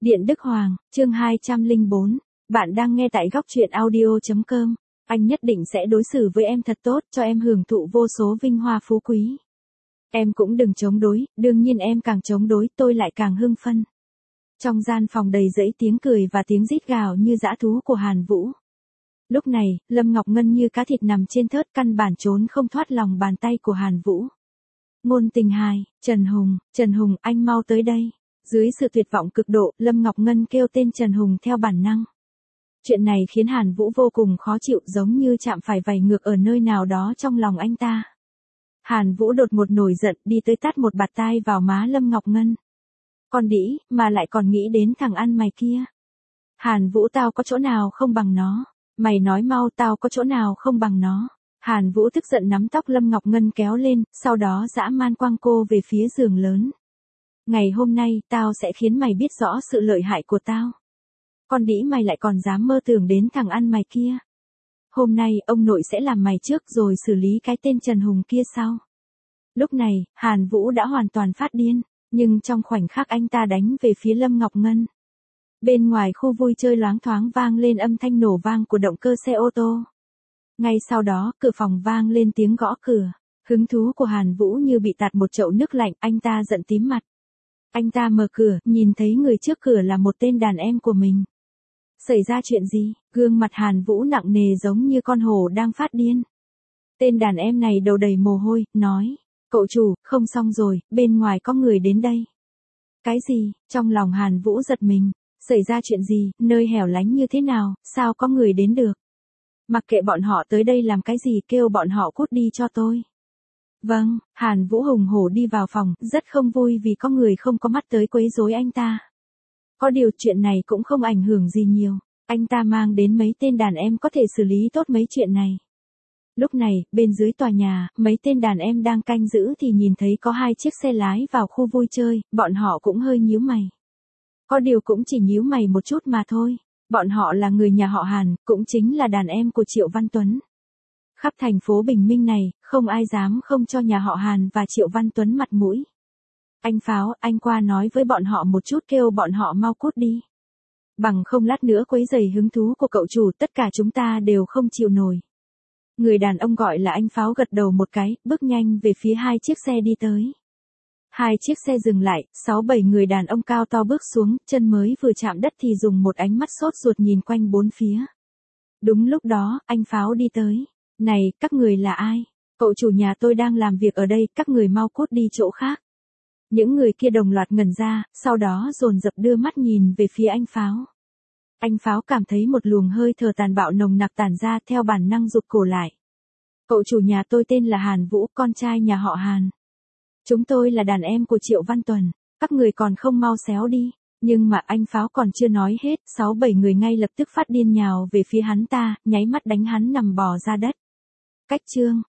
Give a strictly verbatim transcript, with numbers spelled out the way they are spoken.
Điện Đức Hoàng, chương hai trăm lẻ bốn. Bạn đang nghe tại góc truyện audio chấm com. Anh nhất định sẽ đối xử với em thật tốt, cho em hưởng thụ vô số vinh hoa phú quý. Em cũng đừng chống đối, đương nhiên em càng chống đối tôi lại càng hưng phân. Trong gian phòng đầy rẫy tiếng cười và tiếng rít gào như dã thú của Hàn Vũ. Lúc này, Lâm Ngọc Ngân như cá thịt nằm trên thớt, căn bản trốn không thoát lòng bàn tay của Hàn Vũ. Ngôn Tình Hài, Trần Hùng, Trần Hùng anh mau tới đây. Dưới sự tuyệt vọng cực độ, Lâm Ngọc Ngân kêu tên Trần Hùng theo bản năng. Chuyện này khiến Hàn Vũ vô cùng khó chịu, giống như chạm phải vảy ngược ở nơi nào đó trong lòng anh ta. Hàn Vũ đột ngột nổi giận, đi tới tát một bạt tai vào má Lâm Ngọc Ngân. Con đĩ, mà lại còn nghĩ đến thằng ăn mày kia. Hàn Vũ, tao có chỗ nào không bằng nó. Mày nói mau, tao có chỗ nào không bằng nó. Hàn Vũ tức giận nắm tóc Lâm Ngọc Ngân kéo lên, sau đó dã man quăng cô về phía giường lớn. Ngày hôm nay, tao sẽ khiến mày biết rõ sự lợi hại của tao. Con đĩ, mày lại còn dám mơ tưởng đến thằng ăn mày kia. Hôm nay, ông nội sẽ làm mày trước rồi xử lý cái tên Trần Hùng kia sau. Lúc này, Hàn Vũ đã hoàn toàn phát điên, nhưng trong khoảnh khắc anh ta đánh về phía Lâm Ngọc Ngân. Bên ngoài khu vui chơi loáng thoáng vang lên âm thanh nổ vang của động cơ xe ô tô. Ngay sau đó, cửa phòng vang lên tiếng gõ cửa. Hứng thú của Hàn Vũ như bị tạt một chậu nước lạnh, anh ta giận tím mặt. Anh ta mở cửa, nhìn thấy người trước cửa là một tên đàn em của mình. Xảy ra chuyện gì? Gương mặt Hàn Vũ nặng nề giống như con hổ đang phát điên. Tên đàn em này đầu đầy mồ hôi, nói. Cậu chủ, không xong rồi, bên ngoài có người đến đây. Cái gì? Trong lòng Hàn Vũ giật mình. Xảy ra chuyện gì? Nơi hẻo lánh như thế nào? Sao có người đến được? Mặc kệ bọn họ tới đây làm cái gì, kêu bọn họ cút đi cho tôi. Vâng, Hàn Vũ hùng hổ đi vào phòng, rất không vui vì có người không có mắt tới quấy rối anh ta. Có điều chuyện này cũng không ảnh hưởng gì nhiều, anh ta mang đến mấy tên đàn em có thể xử lý tốt mấy chuyện này. Lúc này, bên dưới tòa nhà, mấy tên đàn em đang canh giữ thì nhìn thấy có hai chiếc xe lái vào khu vui chơi, bọn họ cũng hơi nhíu mày. Có điều cũng chỉ nhíu mày một chút mà thôi, bọn họ là người nhà họ Hàn, cũng chính là đàn em của Triệu Văn Tuấn. Khắp thành phố Bình Minh này, không ai dám không cho nhà họ Hàn và Triệu Văn Tuấn mặt mũi. Anh Pháo, anh qua nói với bọn họ một chút, kêu bọn họ mau cút đi. Bằng không lát nữa quấy rầy hứng thú của cậu chủ, tất cả chúng ta đều không chịu nổi. Người đàn ông gọi là anh Pháo gật đầu một cái, bước nhanh về phía hai chiếc xe đi tới. Hai chiếc xe dừng lại, sáu bảy người đàn ông cao to bước xuống, chân mới vừa chạm đất thì dùng một ánh mắt sốt ruột nhìn quanh bốn phía. Đúng lúc đó, anh Pháo đi tới. Này, các người là ai? Cậu chủ nhà tôi đang làm việc ở đây, các người mau cút đi chỗ khác. Những người kia đồng loạt ngẩn ra, sau đó dồn dập đưa mắt nhìn về phía anh Pháo. Anh Pháo cảm thấy một luồng hơi thở tàn bạo nồng nặc tản ra, theo bản năng rụt cổ lại. Cậu chủ nhà tôi tên là Hàn Vũ, con trai nhà họ Hàn. Chúng tôi là đàn em của Triệu Văn Tuấn, các người còn không mau xéo đi. Nhưng mà anh Pháo còn chưa nói hết, sáu bảy người ngay lập tức phát điên nhào về phía hắn ta, nháy mắt đánh hắn nằm bò ra đất. Cách chương,